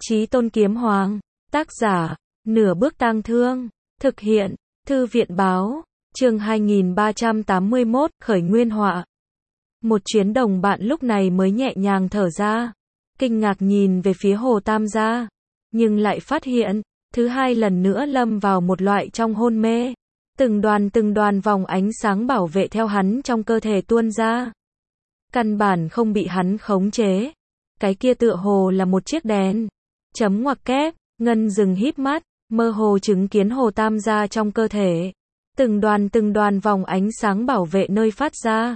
Chí Tôn Kiếm Hoàng. Tác giả, Nửa Bước Tang Thương. Thực hiện, Thư viện báo. Chương 2381, Khởi Nguyên Họa. Một chuyến đồng bạn lúc này mới nhẹ nhàng thở ra. Kinh ngạc nhìn về phía Hồ Tam gia. Nhưng lại phát hiện, thứ hai lần nữa lâm vào một loại trong hôn mê. Từng đoàn vòng ánh sáng bảo vệ theo hắn trong cơ thể tuôn ra. Căn bản không bị hắn khống chế. Cái kia tựa hồ là một chiếc đèn. Chấm ngoặc kép, Ngân dừng híp mắt, mơ hồ chứng kiến Hồ Tam gia trong cơ thể. Từng đoàn vòng ánh sáng bảo vệ nơi phát ra.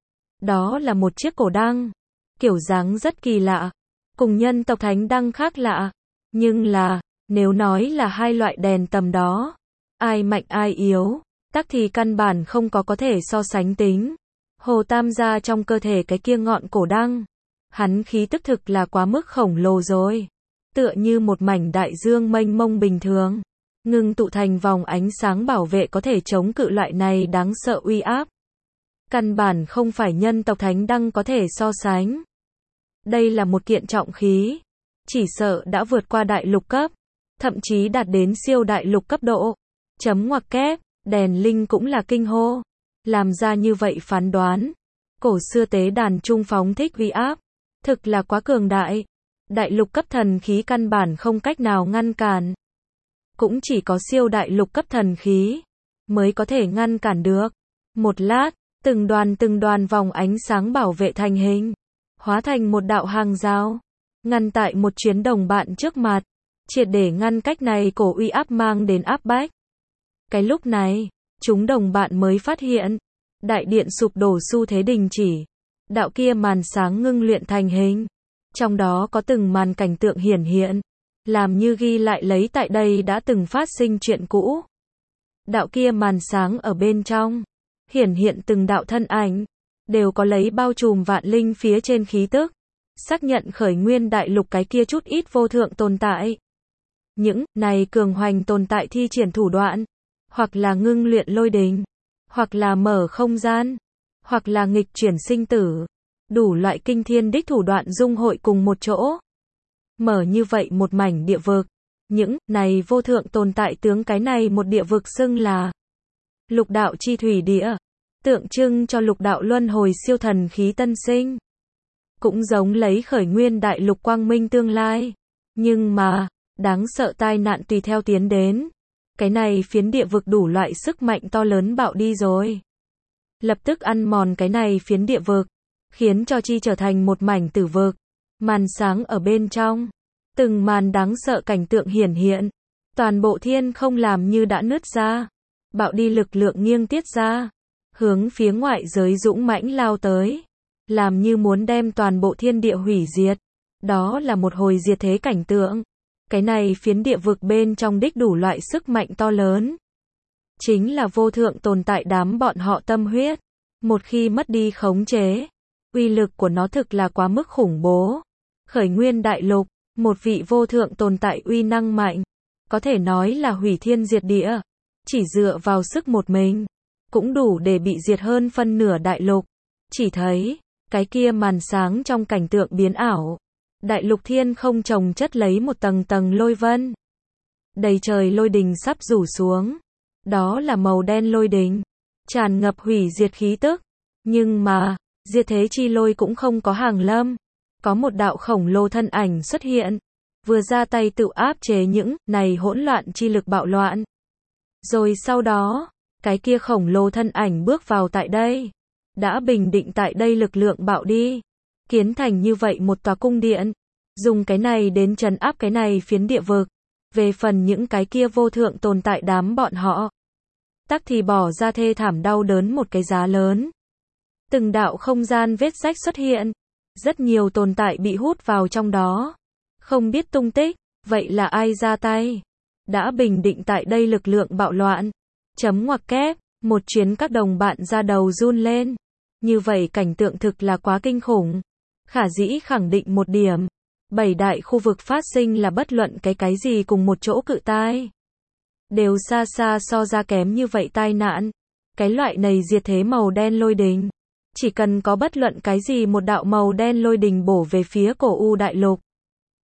Đó là một chiếc cổ đăng. Kiểu dáng rất kỳ lạ. Cùng nhân tộc thánh đăng khác lạ. Nhưng là, nếu nói là hai loại đèn tầm đó, ai mạnh ai yếu, tắc thì căn bản không có thể so sánh tính. Hồ Tam gia trong cơ thể cái kia ngọn cổ đăng, hắn khí tức thực là quá mức khổng lồ rồi. Tựa như một mảnh đại dương mênh mông bình thường. Ngưng tụ thành vòng ánh sáng bảo vệ có thể chống cự loại này đáng sợ uy áp. Căn bản không phải nhân tộc thánh đăng có thể so sánh. Đây là một kiện trọng khí. Chỉ sợ đã vượt qua đại lục cấp. Thậm chí đạt đến siêu đại lục cấp độ. Chấm ngoặc kép, đèn linh cũng là kinh hô. Làm ra như vậy phán đoán. Cổ xưa tế đàn trung phóng thích uy áp. Thực là quá cường đại. Đại lục cấp thần khí căn bản không cách nào ngăn cản. Cũng chỉ có siêu đại lục cấp thần khí mới có thể ngăn cản được. Một lát, từng đoàn vòng ánh sáng bảo vệ thành hình, hóa thành một đạo hàng rào, ngăn tại một chuyến đồng bạn trước mặt, triệt để ngăn cách này cổ uy áp mang đến áp bách. Cái lúc này, chúng đồng bạn mới phát hiện, đại điện sụp đổ xu thế đình chỉ, đạo kia màn sáng ngưng luyện thành hình, trong đó có từng màn cảnh tượng hiển hiện, làm như ghi lại lấy tại đây đã từng phát sinh chuyện cũ. Đạo kia màn sáng ở bên trong, hiển hiện từng đạo thân ảnh, đều có lấy bao trùm vạn linh phía trên khí tức, xác nhận khởi nguyên đại lục cái kia chút ít vô thượng tồn tại. Những này cường hoành tồn tại thi triển thủ đoạn, hoặc là ngưng luyện lôi đình, hoặc là mở không gian, hoặc là nghịch chuyển sinh tử, đủ loại kinh thiên đích thủ đoạn dung hội cùng một chỗ. Mở như vậy một mảnh địa vực, những này vô thượng tồn tại tướng cái này một địa vực xưng là lục đạo chi thủy địa, tượng trưng cho lục đạo luân hồi siêu thần khí tân sinh. Cũng giống lấy khởi nguyên đại lục quang minh tương lai. Nhưng mà, đáng sợ tai nạn tùy theo tiến đến. Cái này phiến địa vực đủ loại sức mạnh to lớn bạo đi rồi. Lập tức ăn mòn cái này phiến địa vực, khiến cho chi trở thành một mảnh tử vực. Màn sáng ở bên trong, từng màn đáng sợ cảnh tượng hiển hiện, toàn bộ thiên không làm như đã nứt ra, bạo đi lực lượng nghiêng tiết ra, hướng phía ngoại giới dũng mãnh lao tới, làm như muốn đem toàn bộ thiên địa hủy diệt. Đó là một hồi diệt thế cảnh tượng. Cái này phiến địa vực bên trong đích đủ loại sức mạnh to lớn, chính là vô thượng tồn tại đám bọn họ tâm huyết. Một khi mất đi khống chế, uy lực của nó thực là quá mức khủng bố. Khởi nguyên đại lục, một vị vô thượng tồn tại uy năng mạnh, có thể nói là hủy thiên diệt địa, chỉ dựa vào sức một mình, cũng đủ để bị diệt hơn phân nửa đại lục. Chỉ thấy, cái kia màn sáng trong cảnh tượng biến ảo, đại lục thiên không chồng chất lấy một tầng tầng lôi vân. Đầy trời lôi đình sắp rủ xuống. Đó là màu đen lôi đình, tràn ngập hủy diệt khí tức. Nhưng mà, diệt thế chi lôi cũng không có hàng lâm. Có một đạo khổng lồ thân ảnh xuất hiện, vừa ra tay tự áp chế những này hỗn loạn chi lực bạo loạn. Rồi sau đó, cái kia khổng lồ thân ảnh bước vào tại đây, đã bình định tại đây lực lượng bạo đi, kiến thành như vậy một tòa cung điện, dùng cái này đến trấn áp cái này phiến địa vực. Về phần những cái kia vô thượng tồn tại đám bọn họ, tắc thì bỏ ra thê thảm đau đớn một cái giá lớn. Từng đạo không gian vết rách xuất hiện, rất nhiều tồn tại bị hút vào trong đó, không biết tung tích. Vậy là ai ra tay? Đã bình định tại đây lực lượng bạo loạn. Chấm ngoặc kép, một chuyến các đồng bạn ra đầu run lên. Như vậy cảnh tượng thực là quá kinh khủng. Khả dĩ khẳng định một điểm, 7 đại khu vực phát sinh là bất luận cái gì cùng một chỗ cự tai, đều xa xa so ra kém như vậy tai nạn. Cái loại này diệt thế màu đen lôi đình, chỉ cần có bất luận cái gì một đạo màu đen lôi đình bổ về phía cổ u đại lục,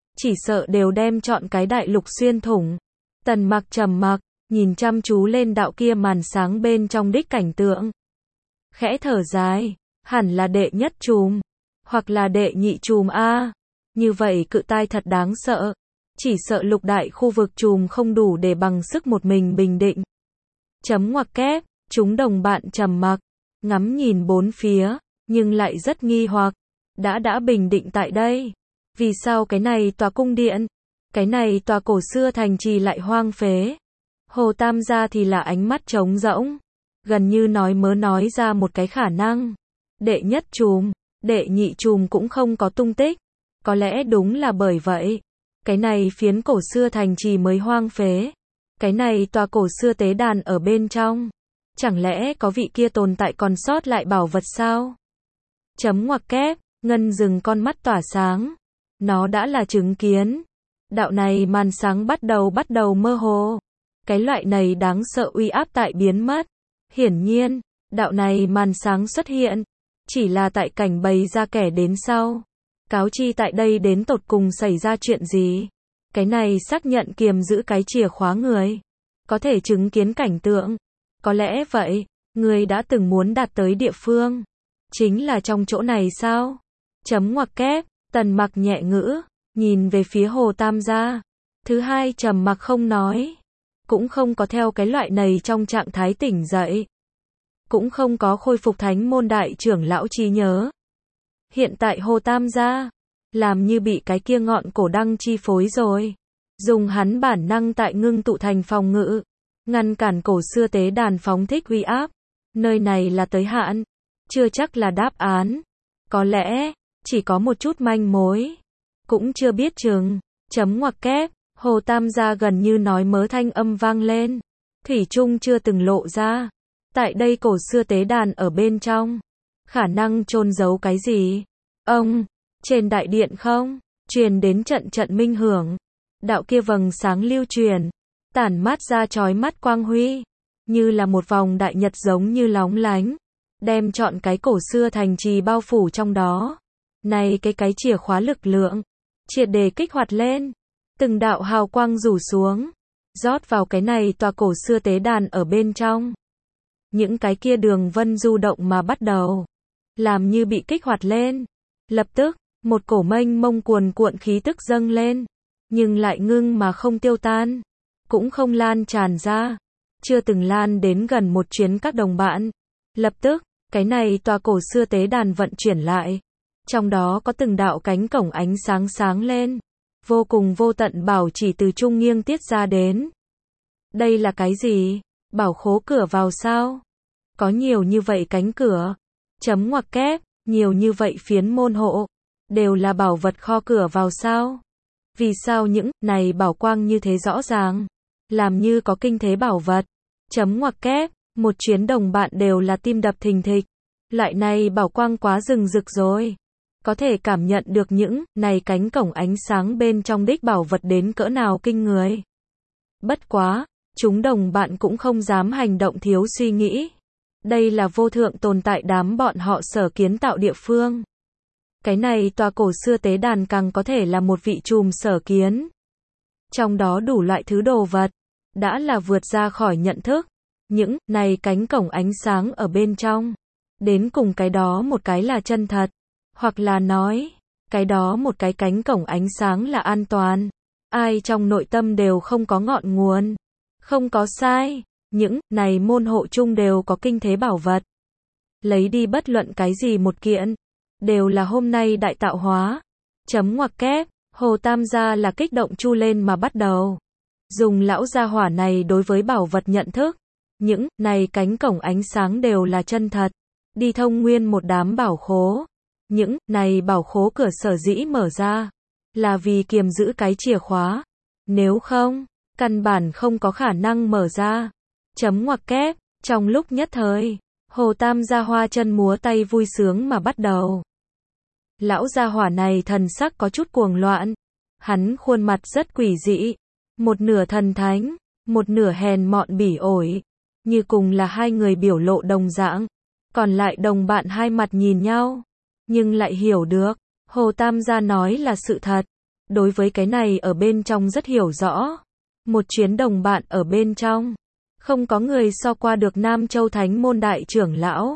chỉ sợ đều đem chọn cái đại lục xuyên thủng. Tần Mặc trầm mặc, nhìn chăm chú lên đạo kia màn sáng bên trong đích cảnh tượng. Khẽ thở dài, hẳn là đệ nhất chùm, hoặc là đệ nhị chùm a. Như vậy cự tai thật đáng sợ, chỉ sợ lục đại khu vực chùm không đủ để bằng sức một mình bình định. Chấm ngoặc kép, chúng đồng bạn trầm mặc, ngắm nhìn bốn phía, nhưng lại rất nghi hoặc, đã bình định tại đây, vì sao cái này tòa cung điện, cái này tòa cổ xưa thành trì lại hoang phế? Hồ Tam gia thì là ánh mắt trống rỗng, gần như nói ra một cái khả năng. Đệ nhất chùm, đệ nhị chùm cũng không có tung tích. Có lẽ đúng là bởi vậy, cái này phiến cổ xưa thành trì mới hoang phế. Cái này tòa cổ xưa tế đàn ở bên trong, chẳng lẽ có vị kia tồn tại còn sót lại bảo vật sao? Chấm ngoặc kép, Ngân dừng con mắt tỏa sáng. Nó đã là chứng kiến. Đạo này màn sáng bắt đầu mơ hồ. Cái loại này đáng sợ uy áp tại biến mất. Hiển nhiên, đạo này màn sáng xuất hiện, chỉ là tại cảnh bày ra kẻ đến sau. Cáo chi tại đây đến tột cùng xảy ra chuyện gì? Cái này xác nhận kiềm giữ cái chìa khóa người. Có thể chứng kiến cảnh tượng. Có lẽ vậy, người đã từng muốn đạt tới địa phương. Chính là trong chỗ này sao? Chấm ngoặc kép, Tần Mặc nhẹ ngữ, nhìn về phía Hồ Tam gia. Thứ hai trầm mặc không nói. Cũng không có theo cái loại này trong trạng thái tỉnh dậy. Cũng không có khôi phục thánh môn đại trưởng lão trí nhớ. Hiện tại Hồ Tam gia, làm như bị cái kia ngọn cổ đăng chi phối rồi. Dùng hắn bản năng tại ngưng tụ thành phòng ngự. Ngăn cản cổ xưa tế đàn phóng thích uy áp. Nơi này là tới hạn. Chưa chắc là đáp án. Có lẽ, chỉ có một chút manh mối. Cũng chưa biết chừng. Chấm ngoặc kép, Hồ Tam gia gần như nói mớ thanh âm vang lên. Thủy chung chưa từng lộ ra. Tại đây cổ xưa tế đàn ở bên trong. Khả năng chôn giấu cái gì? Ông, trên đại điện không? Truyền đến trận minh hưởng. Đạo kia vầng sáng lưu truyền. Tản mát ra chói mắt quang huy. Như là một vòng đại nhật giống như lóng lánh. Đem chọn cái cổ xưa thành trì bao phủ trong đó. Này cái chìa khóa lực lượng. Triệt để kích hoạt lên. Từng đạo hào quang rủ xuống. Rót vào cái này tòa cổ xưa tế đàn ở bên trong. Những cái kia đường vân du động mà bắt đầu. Làm như bị kích hoạt lên. Lập tức, một cổ mênh mông cuồn cuộn khí tức dâng lên. Nhưng lại ngưng mà không tiêu tan. Cũng không lan tràn ra. Chưa từng lan đến gần một chuyến các đồng bạn. Lập tức, cái này tòa cổ xưa tế đàn vận chuyển lại. Trong đó có từng đạo cánh cổng ánh sáng sáng lên. Vô cùng vô tận bảo chỉ từ trung nghiêng tiết ra đến. Đây là cái gì? Bảo khố cửa vào sao? Có nhiều như vậy cánh cửa. Chấm ngoặc kép, nhiều như vậy phiến môn hộ. Đều là bảo vật kho cửa vào sao? Vì sao những này bảo quang như thế rõ ràng? Làm như có kinh thế bảo vật. Chấm ngoặc kép, một chuyến đồng bạn đều là tim đập thình thịch. Loại này bảo quang quá rừng rực rồi. Có thể cảm nhận được những này cánh cổng ánh sáng bên trong đích bảo vật đến cỡ nào kinh người. Bất quá, chúng đồng bạn cũng không dám hành động thiếu suy nghĩ. Đây là vô thượng tồn tại đám bọn họ sở kiến tạo địa phương. Cái này tòa cổ xưa tế đàn càng có thể là một vị trùm sở kiến. Trong đó đủ loại thứ đồ vật, đã là vượt ra khỏi nhận thức. Những này cánh cổng ánh sáng ở bên trong. Đến cùng cái đó một cái là chân thật. Hoặc là nói, cái đó một cái cánh cổng ánh sáng là an toàn. Ai trong nội tâm đều không có ngọn nguồn. Không có sai. Những này môn hộ chung đều có kinh thế bảo vật. Lấy đi bất luận cái gì một kiện. Đều là hôm nay đại tạo hóa. Chấm ngoặc kép, Hồ Tam gia là kích động chu lên mà bắt đầu. Dùng lão gia hỏa này đối với bảo vật nhận thức. Những này cánh cổng ánh sáng đều là chân thật. Đi thông nguyên một đám bảo khố. Những này bảo khố cửa sở dĩ mở ra. Là vì kiềm giữ cái chìa khóa. Nếu không, căn bản không có khả năng mở ra. Chấm ngoặc kép, trong lúc nhất thời, Hồ Tam gia hoa chân múa tay vui sướng mà bắt đầu. Lão gia hỏa này thần sắc có chút cuồng loạn. Hắn khuôn mặt rất quỷ dị. Một nửa thần thánh, một nửa hèn mọn bỉ ổi. Như cùng là hai người biểu lộ đồng dạng. Còn lại đồng bạn hai mặt nhìn nhau. Nhưng lại hiểu được, Hồ Tam gia nói là sự thật. đối với cái này ở bên trong rất hiểu rõ. Một chuyến đồng bạn ở bên trong, không có người so qua được Nam Châu Thánh môn đại trưởng lão.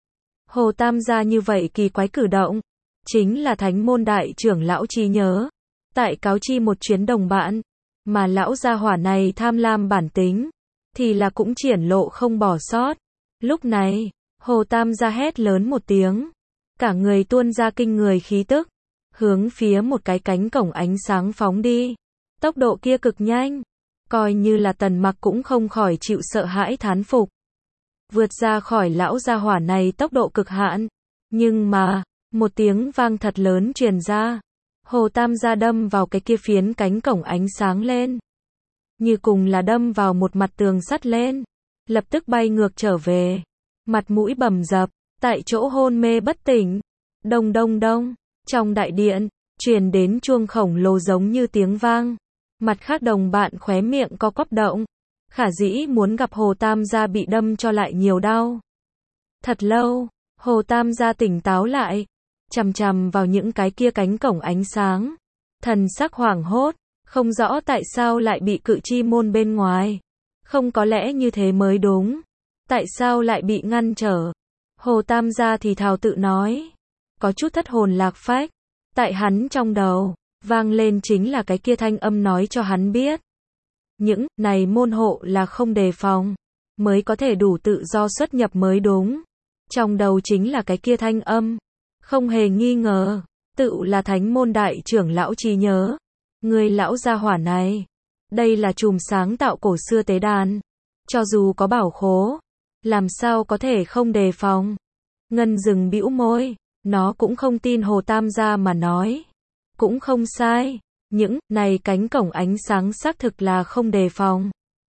Hồ Tam gia như vậy kỳ quái cử động, chính là Thánh môn đại trưởng lão trí nhớ, tại cáo chi một chuyến đồng bạn, mà lão gia hỏa này tham lam bản tính, thì là cũng triển lộ không bỏ sót. Lúc này, Hồ Tam gia hét lớn một tiếng, cả người tuôn ra kinh người khí tức, hướng phía một cái cánh cổng ánh sáng phóng đi. Tốc độ kia cực nhanh, coi như là Tần Mặc cũng không khỏi chịu sợ hãi thán phục. Vượt ra khỏi lão gia hỏa này tốc độ cực hạn, nhưng mà, một tiếng vang thật lớn truyền ra, Hồ Tam gia đâm vào cái kia phiến cánh cổng ánh sáng lên, như cùng là đâm vào một mặt tường sắt lên, lập tức bay ngược trở về, mặt mũi bầm dập, tại chỗ hôn mê bất tỉnh. Đông đông đông, trong đại điện, truyền đến chuông khổng lồ giống như tiếng vang. Mặt khác đồng bạn khóe miệng co quắp động, khả dĩ muốn gặp Hồ Tam gia bị đâm cho lại nhiều đau. Thật lâu, Hồ Tam gia tỉnh táo lại, chằm chằm vào những cái kia cánh cổng ánh sáng, thần sắc hoảng hốt, không rõ tại sao lại bị cự chi môn bên ngoài. Không có lẽ như thế mới đúng. Tại sao lại bị ngăn trở? Hồ Tam gia thì thào tự nói, có chút thất hồn lạc phách. Tại hắn trong đầu, vang lên chính là cái kia thanh âm nói cho hắn biết. Những này môn hộ là không đề phòng, mới có thể đủ tự do xuất nhập mới đúng. Trong đầu chính là cái kia thanh âm, không hề nghi ngờ, tự là Thánh môn đại trưởng lão trí nhớ. Người lão gia hỏa này, đây là chùm sáng tạo cổ xưa tế đàn. Cho dù có bảo khố, làm sao có thể không đề phòng. Ngân Dừng bĩu môi, nó cũng không tin Hồ Tam gia mà nói. Cũng không sai, những này cánh cổng ánh sáng xác thực là không đề phòng.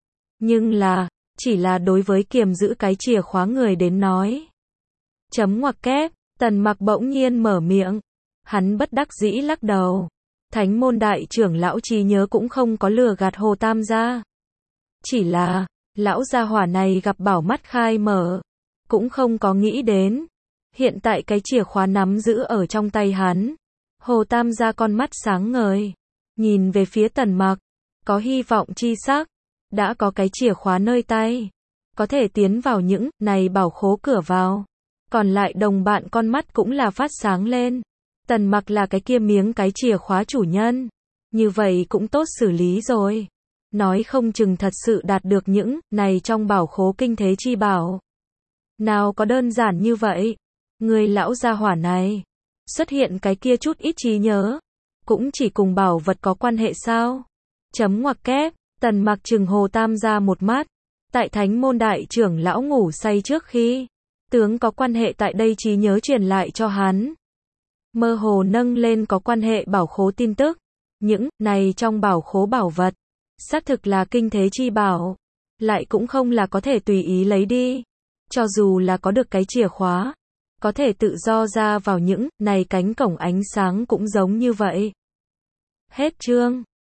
Nhưng là, chỉ là đối với kiềm giữ cái chìa khóa người đến nói. Chấm ngoặc kép, Tần Mặc bỗng nhiên mở miệng. Hắn bất đắc dĩ lắc đầu. Thánh môn đại trưởng lão trí nhớ cũng không có lừa gạt Hồ Tam gia. Chỉ là, lão gia hỏa này gặp bảo mắt khai mở, cũng không có nghĩ đến. Hiện tại cái chìa khóa nắm giữ ở trong tay hắn. Hồ Tam gia con mắt sáng ngời, nhìn về phía Tần Mặc, có hy vọng chi sắc. Đã có cái chìa khóa nơi tay, có thể tiến vào những này bảo khố cửa vào. Còn lại đồng bạn con mắt cũng là phát sáng lên. Tần Mặc là cái kia miếng cái chìa khóa chủ nhân, như vậy cũng tốt xử lý rồi. Nói không chừng thật sự đạt được những này trong bảo khố kinh thế chi bảo. Nào có đơn giản như vậy. Người lão gia hỏa này, xuất hiện cái kia chút ít trí nhớ, cũng chỉ cùng bảo vật có quan hệ sao? Chấm ngoặc kép, Tần Mặc chừng Hồ Tam gia một mắt. Tại Thánh môn đại trưởng lão ngủ say trước khi, tướng có quan hệ tại đây trí nhớ truyền lại cho hắn. Mơ hồ nâng lên có quan hệ bảo khố tin tức. Những này trong bảo khố bảo vật, xác thực là kinh thế chi bảo, lại cũng không là có thể tùy ý lấy đi. Cho dù là có được cái chìa khóa, có thể tự do ra vào những này cánh cổng ánh sáng cũng giống như vậy. Hết chương.